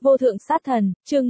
Vô thượng sát thần, chương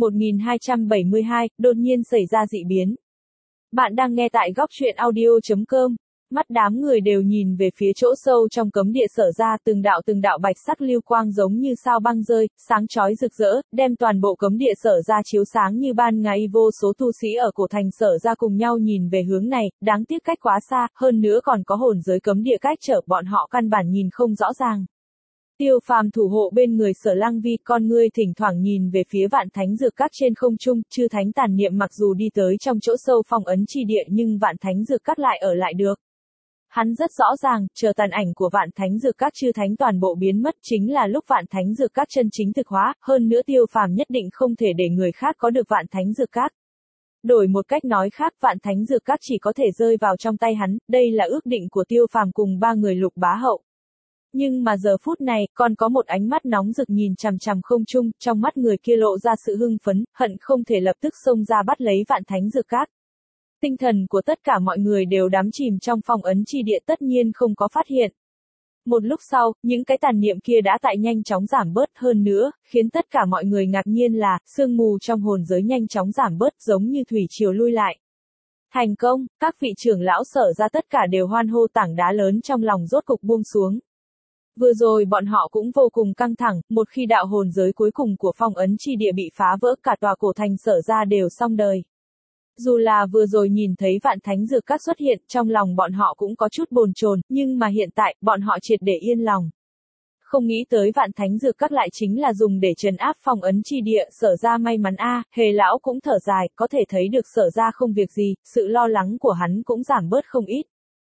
1272, đột nhiên xảy ra dị biến. Bạn đang nghe tại góc truyện audio.com. Mắt đám người đều nhìn về phía chỗ sâu trong cấm địa Sở ra, từng đạo bạch sắc lưu quang giống như sao băng rơi, sáng chói rực rỡ, đem toàn bộ cấm địa Sở ra chiếu sáng như ban ngày. Vô số tu sĩ ở cổ thành Sở ra cùng nhau nhìn về hướng này, đáng tiếc cách quá xa, hơn nữa còn có hồn giới cấm địa cách trở, bọn họ căn bản nhìn không rõ ràng. Tiêu Phàm thủ hộ bên người Sở Lăng Vi, con ngươi thỉnh thoảng nhìn về phía Vạn Thánh Dược Các trên không trung, chư thánh tàn niệm mặc dù đi tới trong chỗ sâu phong ấn chi địa nhưng Vạn Thánh Dược Các lại ở lại được. Hắn rất rõ ràng, chờ tàn ảnh của Vạn Thánh Dược Các chư thánh toàn bộ biến mất chính là lúc Vạn Thánh Dược Các chân chính thực hóa, hơn nữa Tiêu Phàm nhất định không thể để người khác có được Vạn Thánh Dược Các. Đổi một cách nói khác, Vạn Thánh Dược Các chỉ có thể rơi vào trong tay hắn, đây là ước định của Tiêu Phàm cùng ba người Lục Bá Hậu. Nhưng mà giờ phút này, còn có một ánh mắt nóng rực nhìn chằm chằm không trung, trong mắt người kia lộ ra sự hưng phấn, hận không thể lập tức xông ra bắt lấy Vạn Thánh Dược Các. Tinh thần của tất cả mọi người đều đắm chìm trong phong ấn chi địa, tất nhiên không có phát hiện. Một lúc sau, những cái tàn niệm kia đã tại nhanh chóng giảm bớt, hơn nữa, khiến tất cả mọi người ngạc nhiên là, sương mù trong hồn giới nhanh chóng giảm bớt giống như thủy triều lui lại. Thành công, các vị trưởng lão Sở ra tất cả đều hoan hô, tảng đá lớn trong lòng rốt cục buông xuống. Vừa rồi bọn họ cũng vô cùng căng thẳng, một khi đạo hồn giới cuối cùng của phong ấn chi địa bị phá vỡ, cả tòa cổ thành Sở ra đều xong đời. Dù là vừa rồi nhìn thấy Vạn Thánh Dược Các xuất hiện, trong lòng bọn họ cũng có chút bồn chồn, nhưng mà hiện tại, bọn họ triệt để yên lòng. Không nghĩ tới Vạn Thánh Dược Các lại chính là dùng để trấn áp phong ấn chi địa, Sở ra may mắn a. Hề lão cũng thở dài, có thể thấy được Sở ra không việc gì, sự lo lắng của hắn cũng giảm bớt không ít.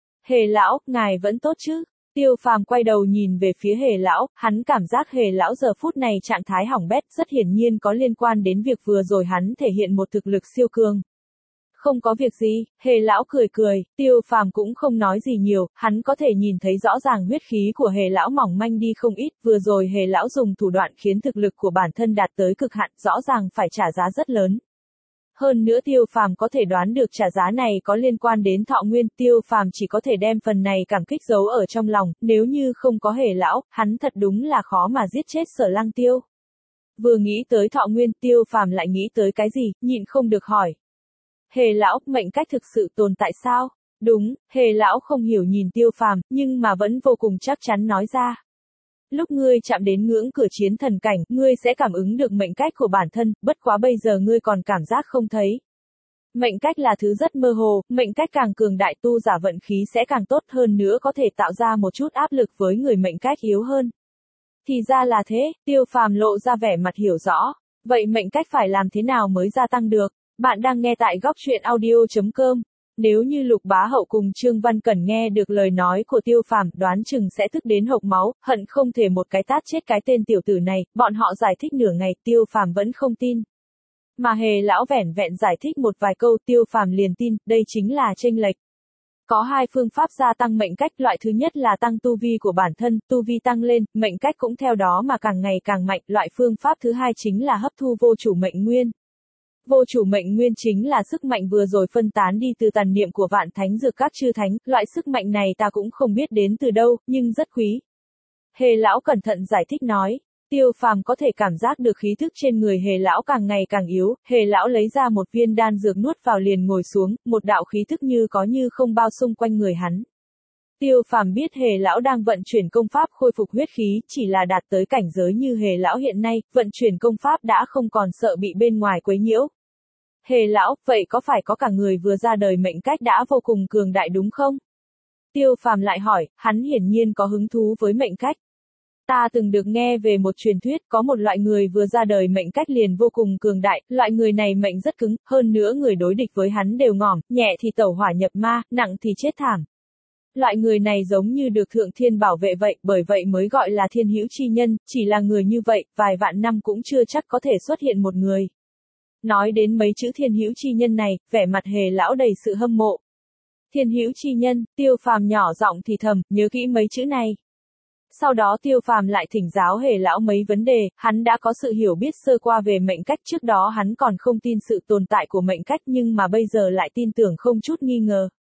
Hề lão, ngài vẫn tốt chứ? Tiêu Phàm quay đầu nhìn về phía Hề lão, hắn cảm giác Hề lão giờ phút này trạng thái hỏng bét, rất hiển nhiên có liên quan đến việc vừa rồi hắn thể hiện một thực lực siêu cường. Không có việc gì, Hề lão cười cười, Tiêu Phàm cũng không nói gì nhiều, hắn có thể nhìn thấy rõ ràng huyết khí của Hề lão mỏng manh đi không ít, vừa rồi Hề lão dùng thủ đoạn khiến thực lực của bản thân đạt tới cực hạn, rõ ràng phải trả giá rất lớn. Hơn nữa Tiêu Phàm có thể đoán được trả giá này có liên quan đến thọ nguyên, Tiêu Phàm chỉ có thể đem phần này cảm kích giấu ở trong lòng, nếu như không có Hề lão, hắn thật đúng là khó mà giết chết Sở Lăng Tiêu. Vừa nghĩ tới thọ nguyên, Tiêu Phàm lại nghĩ tới cái gì, nhịn không được hỏi. Hề lão, mệnh cách thực sự tồn tại sao? Đúng, Hề lão không hiểu nhìn Tiêu Phàm, nhưng mà vẫn vô cùng chắc chắn nói ra. Lúc ngươi chạm đến ngưỡng cửa chiến thần cảnh, ngươi sẽ cảm ứng được mệnh cách của bản thân, bất quá bây giờ ngươi còn cảm giác không thấy. Mệnh cách là thứ rất mơ hồ, mệnh cách càng cường đại tu giả vận khí sẽ càng tốt hơn nữa, có thể tạo ra một chút áp lực với người mệnh cách yếu hơn. Thì ra là thế, Tiêu Phàm lộ ra vẻ mặt hiểu rõ. Vậy mệnh cách phải làm thế nào mới gia tăng được? Bạn đang nghe tại góc truyện audio.com. Nếu như Lục Bá Hậu cùng Trương Văn Cẩn nghe được lời nói của Tiêu Phàm, đoán chừng sẽ tức đến hộc máu, hận không thể một cái tát chết cái tên tiểu tử này, bọn họ giải thích nửa ngày, Tiêu Phàm vẫn không tin. Mà Hề lão vẻn vẹn giải thích một vài câu, Tiêu Phàm liền tin, đây chính là chênh lệch. Có hai phương pháp gia tăng mệnh cách, loại thứ nhất là tăng tu vi của bản thân, tu vi tăng lên, mệnh cách cũng theo đó mà càng ngày càng mạnh, loại phương pháp thứ hai chính là hấp thu vô chủ mệnh nguyên. Vô chủ mệnh nguyên chính là sức mạnh vừa rồi phân tán đi từ tàn niệm của Vạn Thánh Dược Các chư thánh, loại sức mạnh này ta cũng không biết đến từ đâu, nhưng rất quý. Hề lão cẩn thận giải thích nói, Tiêu Phàm có thể cảm giác được khí thức trên người Hề lão càng ngày càng yếu, Hề lão lấy ra một viên đan dược nuốt vào liền ngồi xuống, một đạo khí thức như có như không bao xung quanh người hắn. Tiêu Phàm biết Hề lão đang vận chuyển công pháp khôi phục huyết khí, chỉ là đạt tới cảnh giới như Hề lão hiện nay, vận chuyển công pháp đã không còn sợ bị bên ngoài quấy nhiễu. Hề lão, vậy có phải có cả người vừa ra đời mệnh cách đã vô cùng cường đại đúng không? Tiêu Phàm lại hỏi, hắn hiển nhiên có hứng thú với mệnh cách. Ta từng được nghe về một truyền thuyết, có một loại người vừa ra đời mệnh cách liền vô cùng cường đại, loại người này mệnh rất cứng, hơn nữa người đối địch với hắn đều ngỏm, nhẹ thì tẩu hỏa nhập ma, nặng thì chết thảm. Loại người này giống như được thượng thiên bảo vệ vậy, bởi vậy mới gọi là thiên hữu chi nhân, chỉ là người như vậy, vài vạn năm cũng chưa chắc có thể xuất hiện một người. Nói đến mấy chữ thiên hữu chi nhân này, vẻ mặt Hề lão đầy sự hâm mộ. Thiên hữu chi nhân, Tiêu Phàm nhỏ giọng thì thầm, nhớ kỹ mấy chữ này. Sau đó Tiêu Phàm lại thỉnh giáo Hề lão mấy vấn đề, hắn đã có sự hiểu biết sơ qua về mệnh cách, trước đó hắn còn không tin sự tồn tại của mệnh cách nhưng mà bây giờ lại tin tưởng không chút nghi ngờ.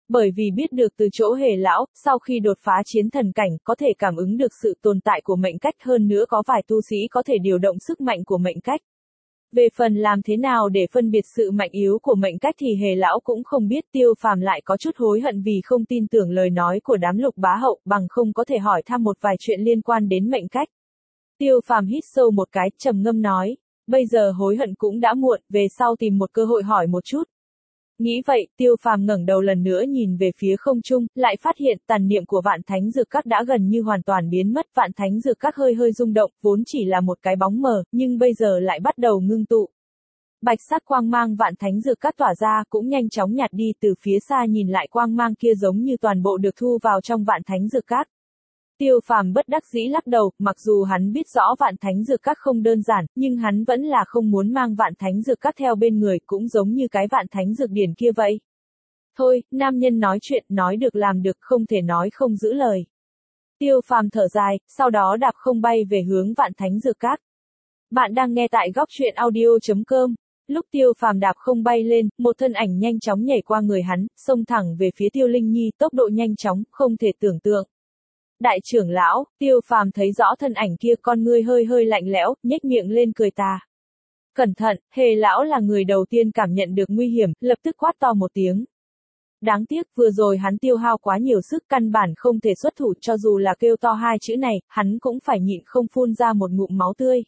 Bởi vì biết được từ chỗ Hề lão, sau khi đột phá chiến thần cảnh, có thể cảm ứng được sự tồn tại của mệnh cách, hơn nữa có vài tu sĩ có thể điều động sức mạnh của mệnh cách. Về phần làm thế nào để phân biệt sự mạnh yếu của mệnh cách thì Hề lão cũng không biết. Tiêu Phàm lại có chút hối hận vì không tin tưởng lời nói của đám Lục bá hậu, bằng không có thể hỏi thăm một vài chuyện liên quan đến mệnh cách. Tiêu Phàm hít sâu một cái, trầm ngâm nói, bây giờ hối hận cũng đã muộn, về sau tìm một cơ hội hỏi một chút. Nghĩ vậy, Tiêu Phàm ngẩng đầu lần nữa nhìn về phía không trung, lại phát hiện tàn niệm của Vạn Thánh Dược Các đã gần như hoàn toàn biến mất. Vạn Thánh Dược Các hơi hơi rung động, vốn chỉ là một cái bóng mờ, nhưng bây giờ lại bắt đầu ngưng tụ. Bạch sắc quang mang Vạn Thánh Dược Các tỏa ra cũng nhanh chóng nhạt đi, từ phía xa nhìn lại quang mang kia giống như toàn bộ được thu vào trong Vạn Thánh Dược Các. Tiêu Phàm bất đắc dĩ lắc đầu, mặc dù hắn biết rõ Vạn Thánh Dược Các không đơn giản, nhưng hắn vẫn là không muốn mang Vạn Thánh Dược Các theo bên người, cũng giống như cái Vạn Thánh Dược Điển kia vậy. Thôi, nam nhân nói chuyện, nói được làm được, không thể nói không giữ lời. Tiêu Phàm thở dài, sau đó đạp không bay về hướng Vạn Thánh Dược Các. Bạn đang nghe tại góc truyện audio.com. Lúc Tiêu Phàm đạp không bay lên, một thân ảnh nhanh chóng nhảy qua người hắn, xông thẳng về phía Tiêu Linh Nhi, tốc độ nhanh chóng, không thể tưởng tượng. Đại trưởng lão, Tiêu Phàm thấy rõ thân ảnh kia, con ngươi hơi hơi lạnh lẽo, nhếch miệng lên cười tà. Cẩn thận, Hề lão là người đầu tiên cảm nhận được nguy hiểm, lập tức quát to một tiếng. Đáng tiếc, vừa rồi hắn tiêu hao quá nhiều sức, căn bản không thể xuất thủ, cho dù là kêu to hai chữ này, hắn cũng phải nhịn không phun ra một ngụm máu tươi.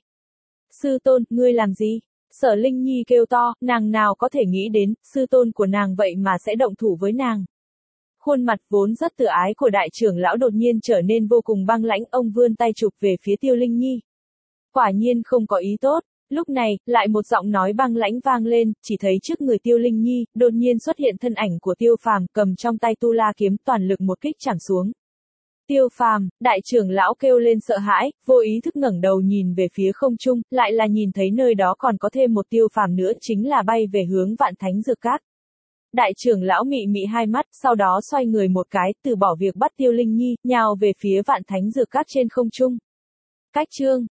Sư tôn, ngươi làm gì? Sở Linh Nhi kêu to, nàng nào có thể nghĩ đến, sư tôn của nàng vậy mà sẽ động thủ với nàng. Khuôn mặt vốn rất tự ái của đại trưởng lão đột nhiên trở nên vô cùng băng lãnh, ông vươn tay chụp về phía Tiêu Linh Nhi. Quả nhiên không có ý tốt. Lúc này, lại một giọng nói băng lãnh vang lên, chỉ thấy trước người Tiêu Linh Nhi, đột nhiên xuất hiện thân ảnh của Tiêu Phàm, cầm trong tay tu la kiếm, toàn lực một kích chảm xuống. Tiêu Phàm, đại trưởng lão kêu lên sợ hãi, vô ý thức ngẩng đầu nhìn về phía không trung, lại là nhìn thấy nơi đó còn có thêm một Tiêu Phàm nữa, chính là bay về hướng Vạn Thánh Dược Các. Đại trưởng lão mị mị hai mắt, sau đó xoay người một cái, từ bỏ việc bắt Tiêu Linh Nhi, nhào về phía Vạn Thánh Dược Các trên không trung. Cách chương